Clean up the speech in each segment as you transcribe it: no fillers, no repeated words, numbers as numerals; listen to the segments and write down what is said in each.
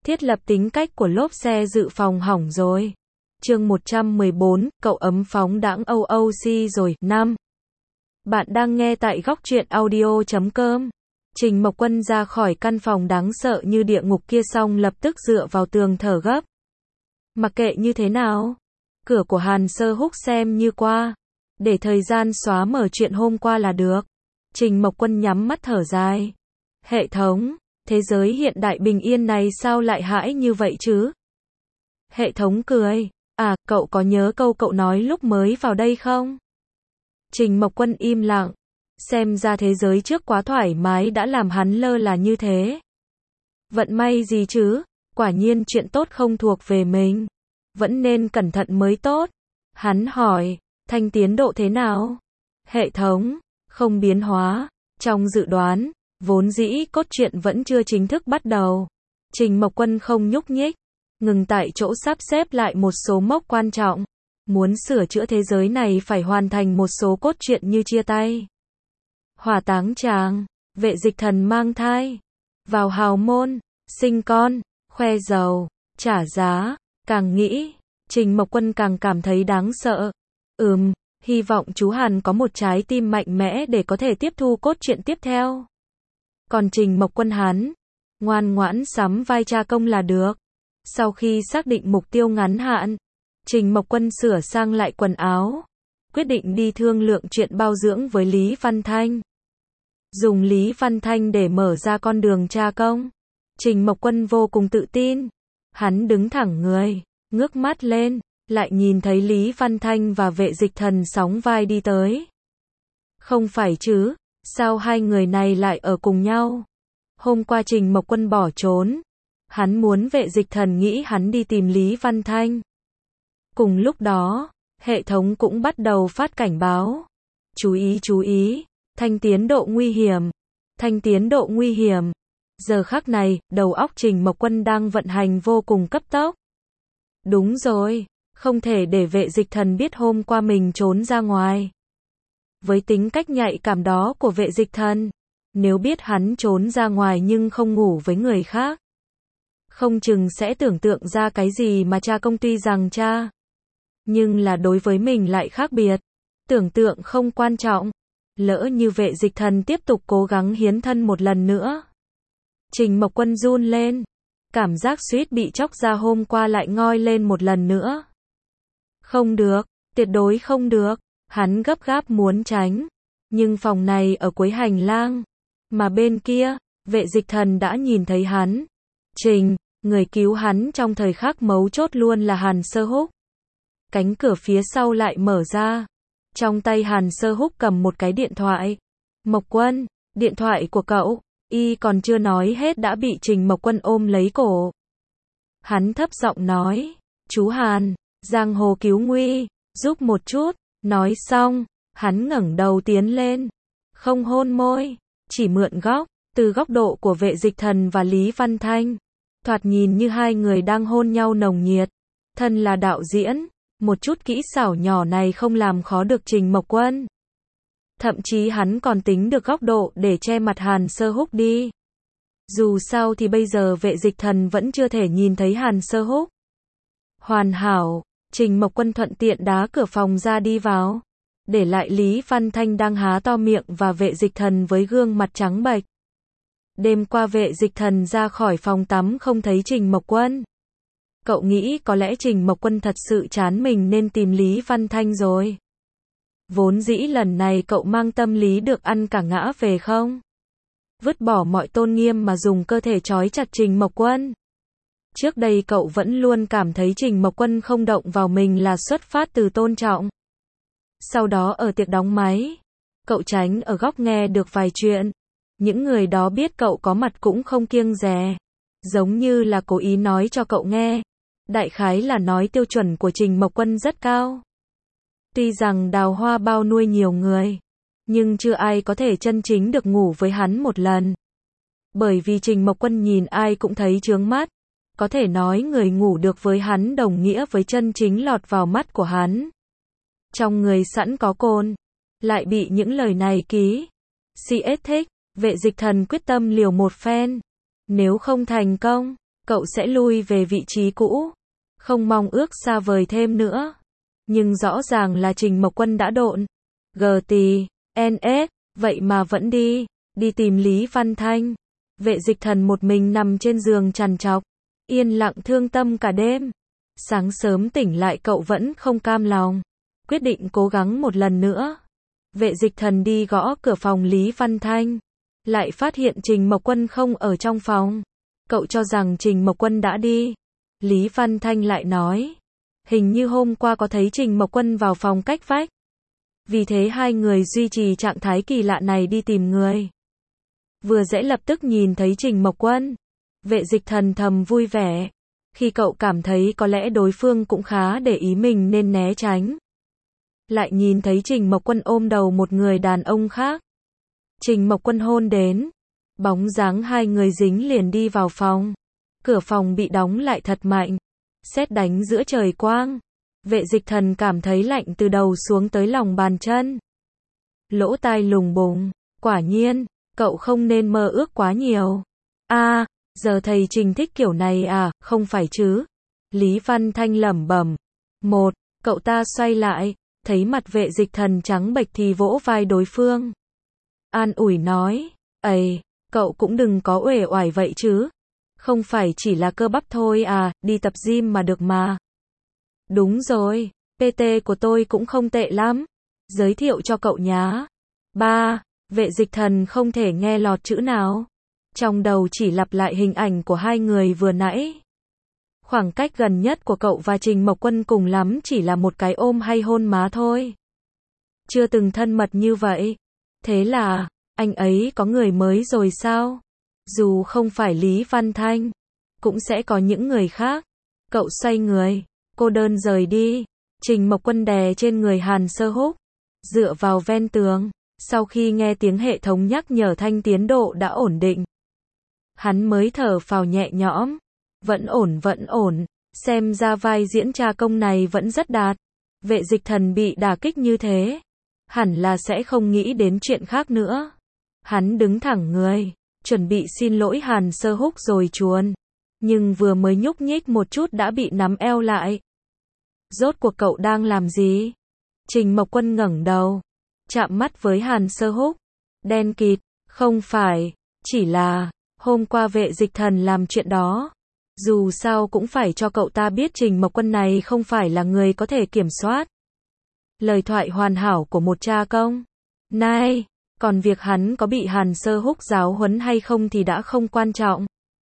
Thiết lập tính cách của lốp xe dự phòng hỏng rồi. Chương 114, cậu ấm phóng đãng OOC rồi. 5. Bạn đang nghe tại Góc Truyện Audio.com. Trình Mộc Quân ra khỏi căn phòng đáng sợ như địa ngục kia xong lập tức dựa vào tường thở gấp. Mặc kệ như thế nào, cửa của Hàn Sơ Húc xem như qua. Để thời gian xóa mở chuyện hôm qua là được. Trình Mộc Quân nhắm mắt thở dài. Hệ thống, thế giới hiện đại bình yên này sao lại hãi như vậy chứ? Hệ thống cười. À, cậu có nhớ câu cậu nói lúc mới vào đây không? Trình Mộc Quân im lặng. Xem ra thế giới trước quá thoải mái đã làm hắn lơ là như thế. Vận may gì chứ? Quả nhiên chuyện tốt không thuộc về mình. Vẫn nên cẩn thận mới tốt. Hắn hỏi, thanh tiến độ thế nào? Hệ thống, không biến hóa. Trong dự đoán, vốn dĩ cốt truyện vẫn chưa chính thức bắt đầu. Trình Mộc Quân không nhúc nhích, ngừng tại chỗ sắp xếp lại một số mốc quan trọng. Muốn sửa chữa thế giới này phải hoàn thành một số cốt truyện như chia tay, hỏa táng tràng, vệ dịch thần mang thai, vào hào môn, sinh con, khoe giàu, trả giá. Càng nghĩ, Trình Mộc Quân càng cảm thấy đáng sợ. Hy vọng chú Hàn có một trái tim mạnh mẽ để có thể tiếp thu cốt truyện tiếp theo. Còn Trình Mộc Quân hắn, ngoan ngoãn sắm vai cha công là được. Sau khi xác định mục tiêu ngắn hạn, Trình Mộc Quân sửa sang lại quần áo, quyết định đi thương lượng chuyện bao dưỡng với Lý Văn Thanh. Dùng Lý Văn Thanh để mở ra con đường cha công. Trình Mộc Quân vô cùng tự tin. Hắn đứng thẳng người, ngước mắt lên, lại nhìn thấy Lý Văn Thanh và vệ dịch thần sóng vai đi tới. Không phải chứ, sao hai người này lại ở cùng nhau? Hôm qua Trình Mộc Quân bỏ trốn. Hắn muốn vệ dịch thần nghĩ hắn đi tìm Lý Văn Thanh. Cùng lúc đó, hệ thống cũng bắt đầu phát cảnh báo. Chú ý, thanh tiến độ nguy hiểm. Thanh tiến độ nguy hiểm. Giờ khắc này, đầu óc Trình Mộc Quân đang vận hành vô cùng cấp tốc. Đúng rồi, không thể để vệ dịch thần biết hôm qua mình trốn ra ngoài. Với tính cách nhạy cảm đó của vệ dịch thần, nếu biết hắn trốn ra ngoài nhưng không ngủ với người khác, không chừng sẽ tưởng tượng ra cái gì mà cha công tuy rằng cha, nhưng là đối với mình lại khác biệt. Tưởng tượng không quan trọng. Lỡ như vệ dịch thần tiếp tục cố gắng hiến thân một lần nữa. Trình Mộc Quân run lên. Cảm giác suýt bị chóc ra hôm qua lại ngoi lên một lần nữa. Không được, tuyệt đối không được. Hắn gấp gáp muốn tránh. Nhưng phòng này ở cuối hành lang. Mà bên kia, vệ dịch thần đã nhìn thấy hắn. Người cứu hắn trong thời khắc mấu chốt luôn là Hàn Sơ Húc. Cánh cửa phía sau lại mở ra. Trong tay Hàn Sơ Húc cầm một cái điện thoại. Mộc Quân, điện thoại của cậu. Y còn chưa nói hết đã bị Trình Mộc Quân ôm lấy cổ. Hắn thấp giọng nói, chú Hàn, giang hồ cứu nguy, giúp một chút. Nói xong, hắn ngẩng đầu tiến lên. Không hôn môi, chỉ mượn góc. Từ góc độ của vệ dịch thần và Lý Văn Thanh, thoạt nhìn như hai người đang hôn nhau nồng nhiệt. Thân là đạo diễn, một chút kỹ xảo nhỏ này không làm khó được Trình Mộc Quân. Thậm chí hắn còn tính được góc độ để che mặt Hàn Sơ Húc đi. Dù sao thì bây giờ vệ dịch thần vẫn chưa thể nhìn thấy Hàn Sơ Húc. Hoàn hảo, Trình Mộc Quân thuận tiện đá cửa phòng ra đi vào. Để lại Lý Văn Thanh đang há to miệng và vệ dịch thần với gương mặt trắng bệch. Đêm qua vệ dịch thần ra khỏi phòng tắm không thấy Trình Mộc Quân. Cậu nghĩ có lẽ Trình Mộc Quân thật sự chán mình nên tìm Lý Văn Thanh rồi. Vốn dĩ lần này cậu mang tâm lý được ăn cả ngã về không? Vứt bỏ mọi tôn nghiêm mà dùng cơ thể trói chặt Trình Mộc Quân. Trước đây cậu vẫn luôn cảm thấy Trình Mộc Quân không động vào mình là xuất phát từ tôn trọng. Sau đó ở tiệc đóng máy, cậu tránh ở góc nghe được vài chuyện. Những người đó biết cậu có mặt cũng không kiêng dè. Giống như là cố ý nói cho cậu nghe. Đại khái là nói tiêu chuẩn của Trình Mộc Quân rất cao. Tuy rằng đào hoa bao nuôi nhiều người, nhưng chưa ai có thể chân chính được ngủ với hắn một lần. Bởi vì Trình Mộc Quân nhìn ai cũng thấy chướng mắt. Có thể nói người ngủ được với hắn đồng nghĩa với chân chính lọt vào mắt của hắn. Trong người sẵn có côn, lại bị những lời này ký. CS thích, vệ dịch thần quyết tâm liều một phen. Nếu không thành công, cậu sẽ lui về vị trí cũ, không mong ước xa vời thêm nữa. Nhưng rõ ràng là Trình Mộc Quân đã độn. GTNS, vậy mà vẫn đi tìm Lý Văn Thanh. Vệ Dịch Thần một mình nằm trên giường trằn trọc, yên lặng thương tâm cả đêm. Sáng sớm tỉnh lại cậu vẫn không cam lòng, quyết định cố gắng một lần nữa. Vệ Dịch Thần đi gõ cửa phòng Lý Văn Thanh, lại phát hiện Trình Mộc Quân không ở trong phòng. Cậu cho rằng Trình Mộc Quân đã đi. Lý Văn Thanh lại nói, hình như hôm qua có thấy Trình Mộc Quân vào phòng cách vách. Vì thế hai người duy trì trạng thái kỳ lạ này đi tìm người. Vừa dễ lập tức nhìn thấy Trình Mộc Quân. Vệ Dịch Thần thầm vui vẻ, khi cậu cảm thấy có lẽ đối phương cũng khá để ý mình nên né tránh. Lại nhìn thấy Trình Mộc Quân ôm đầu một người đàn ông khác. Trình Mộc Quân hôn đến, bóng dáng hai người dính liền đi vào phòng. Cửa phòng bị đóng lại thật mạnh, sét đánh giữa trời quang. Vệ Dịch Thần cảm thấy lạnh từ đầu xuống tới lòng bàn chân. Lỗ tai lùng bùng, quả nhiên, cậu không nên mơ ước quá nhiều. Giờ thầy Trình thích kiểu này à, không phải chứ? Lý Văn Thanh lẩm bẩm. Cậu ta xoay lại, thấy mặt Vệ Dịch Thần trắng bệch thì vỗ vai đối phương. An ủi nói, cậu cũng đừng có uể oải vậy chứ. Không phải chỉ là cơ bắp thôi à, đi tập gym mà được mà. Đúng rồi, PT của tôi cũng không tệ lắm. Giới thiệu cho cậu nhá. Vệ Dịch Thần không thể nghe lọt chữ nào. Trong đầu chỉ lặp lại hình ảnh của hai người vừa nãy. Khoảng cách gần nhất của cậu và Trình Mộc Quân cùng lắm chỉ là một cái ôm hay hôn má thôi. Chưa từng thân mật như vậy. Thế là, anh ấy có người mới rồi sao? Dù không phải Lý Văn Thanh, cũng sẽ có những người khác. Cậu xoay người, cô đơn rời đi. Trình Mộc Quân đè trên người Hàn Sơ Húc, dựa vào ven tường. Sau khi nghe tiếng hệ thống nhắc nhở thanh tiến độ đã ổn định, hắn mới thở phào nhẹ nhõm. Vẫn ổn, xem ra vai diễn cha công này vẫn rất đạt. Vệ Dịch Thần bị đả kích như thế, hẳn là sẽ không nghĩ đến chuyện khác nữa. Hắn đứng thẳng người, chuẩn bị xin lỗi Hàn Sơ Húc rồi chuồn. Nhưng vừa mới nhúc nhích một chút đã bị nắm eo lại. Rốt cuộc cậu đang làm gì? Trình Mộc Quân ngẩng đầu, chạm mắt với Hàn Sơ Húc. Đen kịt, không phải, chỉ là, hôm qua Vệ Dịch Thần làm chuyện đó. Dù sao cũng phải cho cậu ta biết Trình Mộc Quân này không phải là người có thể kiểm soát. Lời thoại hoàn hảo của một cha công. Này, còn việc hắn có bị Hàn Sơ Húc giáo huấn hay không thì đã không quan trọng.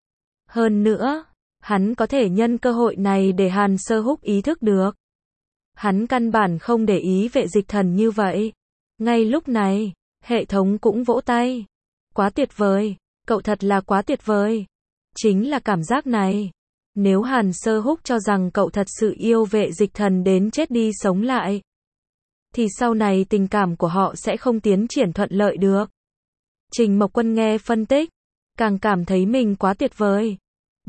Hơn nữa, hắn có thể nhân cơ hội này để Hàn Sơ Húc ý thức được. Hắn căn bản không để ý Vệ Dịch Thần như vậy. Ngay lúc này, hệ thống cũng vỗ tay. Quá tuyệt vời, cậu thật là quá tuyệt vời. Chính là cảm giác này. Nếu Hàn Sơ Húc cho rằng cậu thật sự yêu Vệ Dịch Thần đến chết đi sống lại, thì sau này tình cảm của họ sẽ không tiến triển thuận lợi được. Trình Mộc Quân nghe phân tích, càng cảm thấy mình quá tuyệt vời.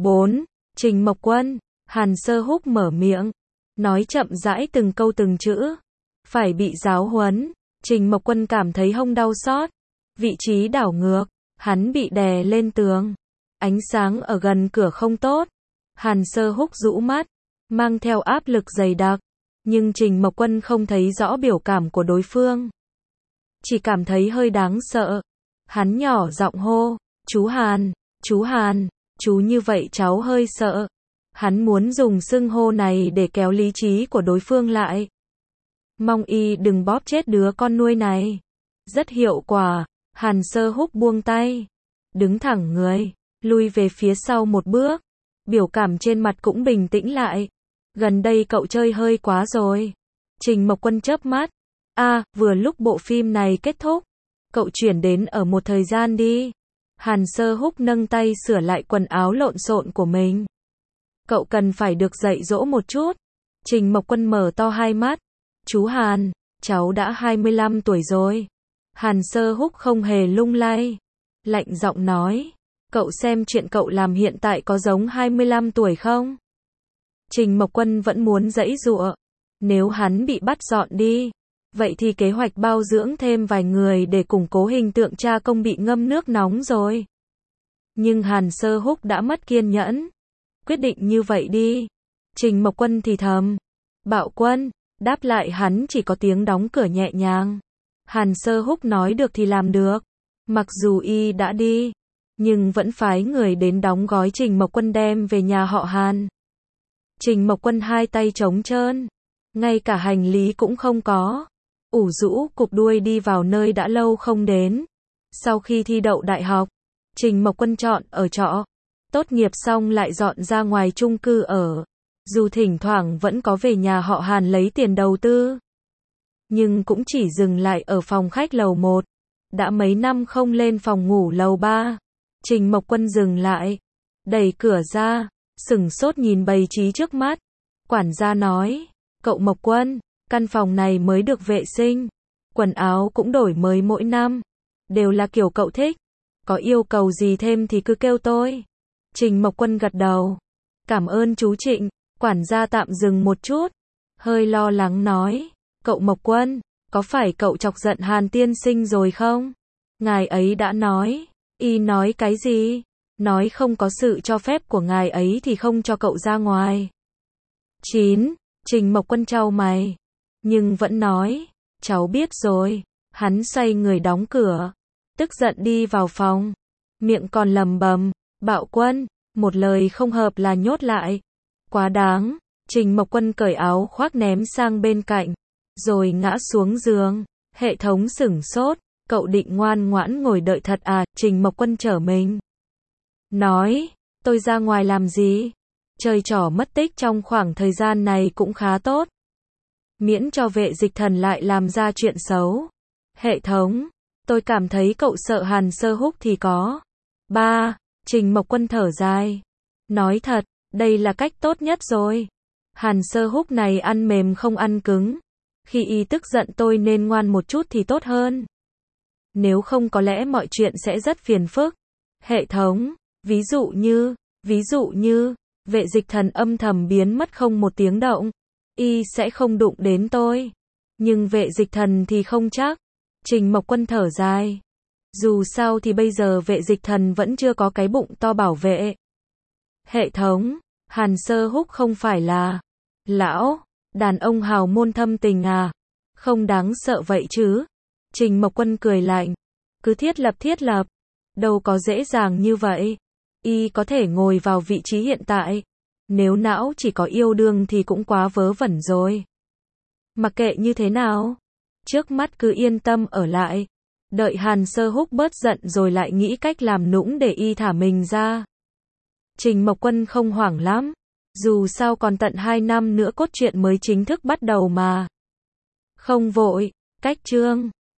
Trình Mộc Quân, Hàn Sơ Húc mở miệng, nói chậm rãi từng câu từng chữ. Phải bị giáo huấn. Trình Mộc Quân cảm thấy hông đau xót. Vị trí đảo ngược, hắn bị đè lên tường. Ánh sáng ở gần cửa không tốt. Hàn Sơ Húc rũ mắt, mang theo áp lực dày đặc. Nhưng Trình Mộc Quân không thấy rõ biểu cảm của đối phương. Chỉ cảm thấy hơi đáng sợ. Hắn nhỏ giọng hô, chú Hàn, chú như vậy cháu hơi sợ. Hắn muốn dùng xưng hô này để kéo lý trí của đối phương lại. Mong y đừng bóp chết đứa con nuôi này. Rất hiệu quả. Hàn Sơ Húc buông tay, đứng thẳng người, lui về phía sau một bước. Biểu cảm trên mặt cũng bình tĩnh lại. Gần đây cậu chơi hơi quá rồi. Trình Mộc Quân chớp mắt. Vừa lúc bộ phim này kết thúc, cậu chuyển đến ở một thời gian đi. Hàn Sơ Húc nâng tay sửa lại quần áo lộn xộn của mình. Cậu cần phải được dạy dỗ một chút. Trình Mộc Quân mở to hai mắt. Chú Hàn, cháu đã 25 tuổi rồi. Hàn Sơ Húc không hề lung lay. Lạnh giọng nói. Cậu xem chuyện cậu làm hiện tại có giống 25 tuổi không? Trình Mộc Quân vẫn muốn giãy giụa. Nếu hắn bị bắt dọn đi, vậy thì kế hoạch bao dưỡng thêm vài người để củng cố hình tượng cha công bị ngâm nước nóng rồi. Nhưng Hàn Sơ Húc đã mất kiên nhẫn. quyết định như vậy đi. Trình Mộc Quân thì thầm. Bạo Quân, đáp lại hắn chỉ có tiếng đóng cửa nhẹ nhàng. Hàn Sơ Húc nói được thì làm được. Mặc dù y đã đi, nhưng vẫn phái người đến đóng gói Trình Mộc Quân đem về nhà họ Hàn. Trình Mộc Quân hai tay trống trơn, ngay cả hành lý cũng không có. Ủ rũ cụp đuôi đi vào nơi đã lâu không đến. Sau khi thi đậu đại học, Trình Mộc Quân chọn ở trọ. Tốt nghiệp xong lại dọn ra ngoài chung cư ở. Dù thỉnh thoảng vẫn có về nhà họ Hàn lấy tiền đầu tư, nhưng cũng chỉ dừng lại ở phòng khách lầu 1. Đã mấy năm không lên phòng ngủ lầu 3. Trình Mộc Quân dừng lại, đẩy cửa ra, sửng sốt nhìn bày trí trước mắt. Quản gia nói, cậu Mộc Quân, căn phòng này mới được vệ sinh, quần áo cũng đổi mới mỗi năm, đều là kiểu cậu thích. Có yêu cầu gì thêm thì cứ kêu tôi. Trình Mộc Quân gật đầu. Cảm ơn chú Trịnh. Quản gia tạm dừng một chút, hơi lo lắng nói, cậu Mộc Quân, có phải cậu chọc giận Hàn tiên sinh rồi không? Ngài ấy đã nói. Y nói cái gì? Nói không có sự cho phép của ngài ấy thì không cho cậu ra ngoài. 9. Trình Mộc Quân chau mày, nhưng vẫn nói, cháu biết rồi. Hắn xoay người đóng cửa, tức giận đi vào phòng, miệng còn lầm bầm, Bạo Quân, một lời không hợp là nhốt lại. Quá đáng. Trình Mộc Quân cởi áo khoác ném sang bên cạnh, rồi ngã xuống giường. Hệ thống sửng sốt, cậu định ngoan ngoãn ngồi đợi thật à? Trình Mộc Quân trở mình, nói, tôi ra ngoài làm gì? Chơi trò mất tích trong khoảng thời gian này cũng khá tốt. Miễn cho vệ dịch thần lại làm ra chuyện xấu. Hệ thống, tôi cảm thấy cậu sợ Hàn Sơ Húc thì có. 3. Trình Mộc Quân thở dài, nói thật, đây là cách tốt nhất rồi. Hàn Sơ Húc này ăn mềm không ăn cứng. Khi y tức giận tôi nên ngoan một chút thì tốt hơn. Nếu không có lẽ mọi chuyện sẽ rất phiền phức. Hệ thống, ví dụ như, vệ dịch thần âm thầm biến mất không một tiếng động. Y sẽ không đụng đến tôi. Nhưng vệ dịch thần thì không chắc. Trình Mộc Quân thở dài. Dù sao thì bây giờ vệ dịch thần vẫn chưa có cái bụng to bảo vệ. Hệ thống, Hàn Sơ Húc không phải là lão đàn ông hào môn thâm tình à? Không đáng sợ vậy chứ? Trình Mộc Quân cười lạnh. Cứ thiết lập, đâu có dễ dàng như vậy. Y có thể ngồi vào vị trí hiện tại. Nếu não chỉ có yêu đương thì cũng quá vớ vẩn rồi. Mặc kệ như thế nào, trước mắt cứ yên tâm ở lại. Đợi Hàn Sơ Húc bớt giận rồi lại nghĩ cách làm nũng để y thả mình ra. Trình Mộc Quân không hoảng lắm. Dù sao còn tận 2 năm nữa cốt truyện mới chính thức bắt đầu mà. Không vội. Cách chương